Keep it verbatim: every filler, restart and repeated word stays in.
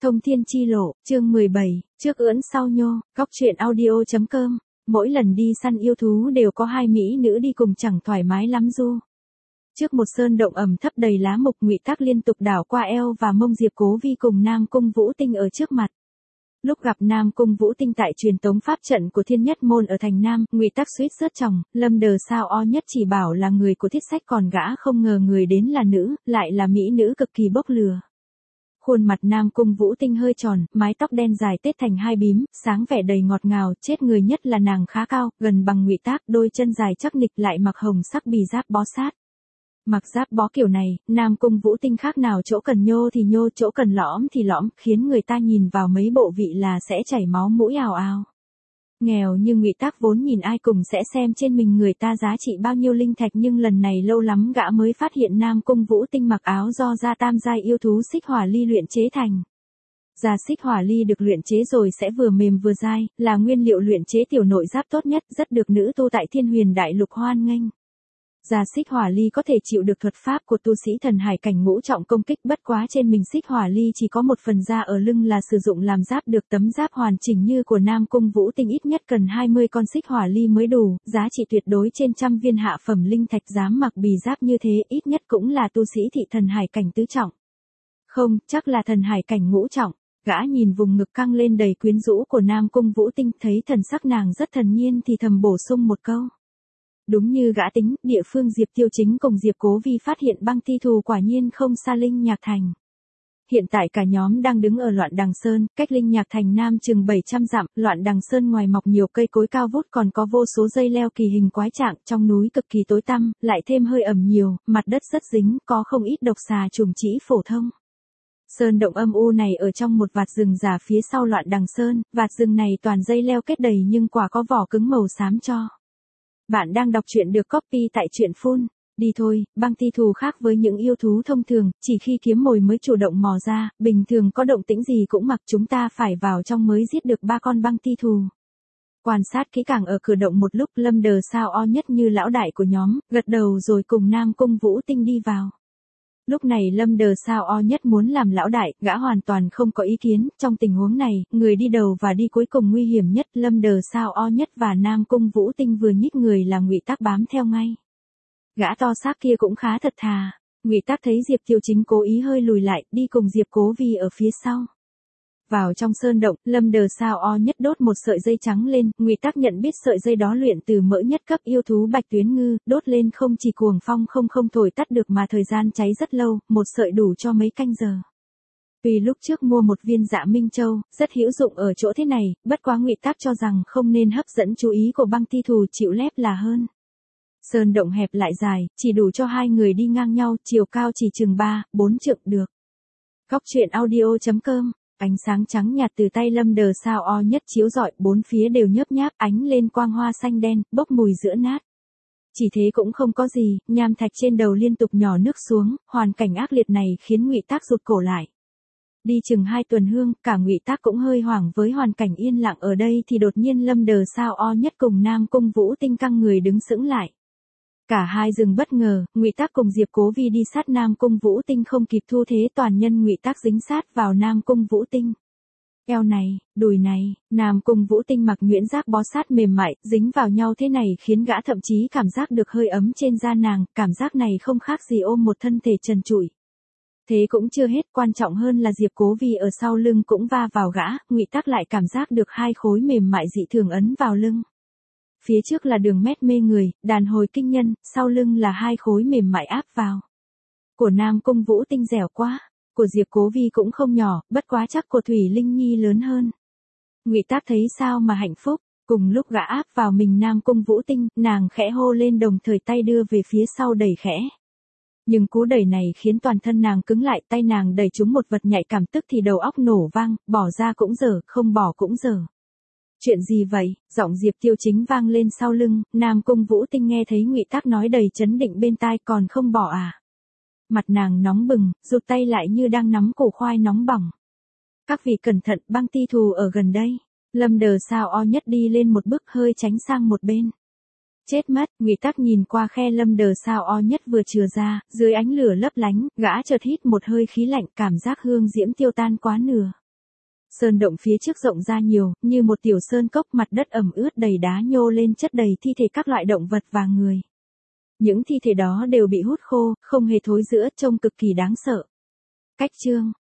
Thông thiên chi lộ, chương mười bảy, trước ưỡn sau nhô, góc truyện audio.com. Mỗi lần đi săn yêu thú đều có hai mỹ nữ đi cùng chẳng thoải mái lắm du. Trước một sơn động ẩm thấp đầy lá mục, Ngụy Tắc liên tục đảo qua eo và mông Diệp Cố Vi cùng Nam Cung Vũ Tinh ở trước mặt. Lúc gặp Nam Cung Vũ Tinh tại truyền tống pháp trận của Thiên Nhất Môn ở thành Nam, Ngụy Tắc suýt rớt chòng, Lâm Đờ sao o nhất chỉ bảo là người của Thiết Sách, còn gã không ngờ người đến là nữ, lại là mỹ nữ cực kỳ bốc lừa. Khuôn mặt Nam Cung Vũ Tinh hơi tròn, mái tóc đen dài tết thành hai bím, sáng vẻ đầy ngọt ngào, chết người nhất là nàng khá cao, gần bằng Ngụy Tắc, đôi chân dài chắc nịch lại mặc hồng sắc bì giáp bó sát. Mặc giáp bó kiểu này, Nam Cung Vũ Tinh khác nào chỗ cần nhô thì nhô, chỗ cần lõm thì lõm, khiến người ta nhìn vào mấy bộ vị là sẽ chảy máu mũi ào ào. Nghèo như Ngụy Tắc vốn nhìn ai cùng sẽ xem trên mình người ta giá trị bao nhiêu linh thạch, nhưng lần này lâu lắm gã mới phát hiện Nam Cung Vũ Tinh mặc áo do da tam giai yêu thú xích hỏa ly luyện chế thành. Da xích hỏa ly được luyện chế rồi sẽ vừa mềm vừa dai, là nguyên liệu luyện chế tiểu nội giáp tốt nhất, rất được nữ tu tại Thiên Huyền Đại Lục hoan nghênh. Da xích hỏa ly có thể chịu được thuật pháp của tu sĩ thần hải cảnh ngũ trọng công kích, bất quá trên mình xích hỏa ly chỉ có một phần da ở lưng là sử dụng làm giáp, được tấm giáp hoàn chỉnh như của Nam Cung Vũ Tinh ít nhất cần hai mươi con xích hỏa ly mới đủ, giá trị tuyệt đối trên trăm viên hạ phẩm linh thạch, dám mặc bì giáp như thế ít nhất cũng là tu sĩ thị thần hải cảnh tứ trọng. Không, chắc là thần hải cảnh ngũ trọng. Gã nhìn vùng ngực căng lên đầy quyến rũ của Nam Cung Vũ Tinh, thấy thần sắc nàng rất thần nhiên thì thầm bổ sung một câu. Đúng như gã tính, địa phương Diệp Tiêu Chính cùng Diệp Cố Vi phát hiện băng thi thù quả nhiên không xa Linh Nhạc Thành. Hiện tại cả nhóm đang đứng ở Loạn Đằng Sơn, cách Linh Nhạc Thành Nam chừng bảy trăm dặm, Loạn Đằng Sơn ngoài mọc nhiều cây cối cao vút còn có vô số dây leo kỳ hình quái trạng, trong núi cực kỳ tối tăm, lại thêm hơi ẩm nhiều, mặt đất rất dính, có không ít độc xà trùng trĩ phổ thông. Sơn động âm u này ở trong một vạt rừng già phía sau Loạn Đằng Sơn, vạt rừng này toàn dây leo kết đầy nhưng quả có vỏ cứng màu xám cho. Bạn đang đọc truyện được copy tại truyện phun. Đi thôi, băng thi thù khác với những yêu thú thông thường, chỉ khi kiếm mồi mới chủ động mò ra, bình thường có động tĩnh gì cũng mặc, chúng ta phải vào trong mới giết được ba con băng thi thù. Quan sát kỹ càng ở cửa động một lúc, Lâm Đờ sao o nhất như lão đại của nhóm, gật đầu rồi cùng Nam Cung Vũ Tinh đi vào. Lúc này Lâm Đờ sao o nhất muốn làm lão đại, gã hoàn toàn không có ý kiến, trong tình huống này, người đi đầu và đi cuối cùng nguy hiểm nhất, Lâm Đờ sao o nhất và Nam Cung Vũ Tinh vừa nhích người là Ngụy Tắc bám theo ngay. Gã to xác kia cũng khá thật thà, Ngụy Tắc thấy Diệp Tiêu Chính cố ý hơi lùi lại, đi cùng Diệp Cố Vi ở phía sau. Vào trong sơn động, Lâm Đờ sao o nhất đốt một sợi dây trắng lên, Ngụy Tắc nhận biết sợi dây đó luyện từ mỡ nhất cấp yêu thú Bạch Tuyến Ngư, đốt lên không chỉ cuồng phong không không thổi tắt được mà thời gian cháy rất lâu, một sợi đủ cho mấy canh giờ. Vì lúc trước mua một viên Dạ Minh Châu, rất hữu dụng ở chỗ thế này, bất quá Ngụy Tắc cho rằng không nên hấp dẫn chú ý của băng thi thù, chịu lép là hơn. Sơn động hẹp lại dài, chỉ đủ cho hai người đi ngang nhau, chiều cao chỉ chừng ba, bốn trượng được. Góc truyện audio.com. Ánh sáng trắng nhạt từ tay Lâm Đờ sao o nhất chiếu rọi, bốn phía đều nhớp nháp ánh lên quang hoa xanh đen, bốc mùi giữa nát. Chỉ thế cũng không có gì, nham thạch trên đầu liên tục nhỏ nước xuống, hoàn cảnh ác liệt này khiến Ngụy Tắc rụt cổ lại. Đi chừng hai tuần hương, cả Ngụy Tắc cũng hơi hoảng với hoàn cảnh yên lặng ở đây thì đột nhiên Lâm Đờ sao o nhất cùng Nam Cung Vũ Tinh căng người đứng sững lại. Cả hai dừng bất ngờ, Ngụy Tắc cùng Diệp Cố Vi đi sát Nam Cung Vũ Tinh không kịp thu thế, toàn nhân Ngụy Tắc dính sát vào Nam Cung Vũ Tinh. Eo này, đùi này, Nam Cung Vũ Tinh mặc nhuyễn giáp bó sát mềm mại, dính vào nhau thế này khiến gã thậm chí cảm giác được hơi ấm trên da nàng, cảm giác này không khác gì ôm một thân thể trần trụi. Thế cũng chưa hết, quan trọng hơn là Diệp Cố Vi ở sau lưng cũng va vào gã, Ngụy Tắc lại cảm giác được hai khối mềm mại dị thường ấn vào lưng. Phía trước là đường mét mê người, đàn hồi kinh nhân, sau lưng là hai khối mềm mại áp vào. Của Nam Cung Vũ Tinh dẻo quá, của Diệp Cố Vi cũng không nhỏ, bất quá chắc của Thủy Linh Nhi lớn hơn. Ngụy Tắc thấy sao mà hạnh phúc, cùng lúc gã áp vào mình Nam Cung Vũ Tinh, nàng khẽ hô lên đồng thời tay đưa về phía sau đẩy khẽ. Nhưng cú đẩy này khiến toàn thân nàng cứng lại, tay nàng đẩy trúng một vật nhạy cảm tức thì đầu óc nổ vang, bỏ ra cũng dở, không bỏ cũng dở. Chuyện gì vậy? Giọng Diệp Tiêu Chính vang lên sau lưng, Nam Cung Vũ Tinh nghe thấy Ngụy Tắc nói đầy chấn định bên tai, còn không bỏ à? Mặt nàng nóng bừng, rụt tay lại như đang nắm củ khoai nóng bỏng. Các vị cẩn thận, băng thi thù ở gần đây. Lâm Đờ sao o nhất đi lên một bước hơi tránh sang một bên. Chết mất, Ngụy Tắc nhìn qua khe Lâm Đờ sao o nhất vừa chừa ra, dưới ánh lửa lấp lánh, gã chợt hít một hơi khí lạnh, cảm giác hương diễm tiêu tan quá nửa. Sơn động phía trước rộng ra nhiều, như một tiểu sơn cốc, mặt đất ẩm ướt đầy đá nhô lên chất đầy thi thể các loại động vật và người. Những thi thể đó đều bị hút khô, không hề thối rữa, trông cực kỳ đáng sợ. Cách chương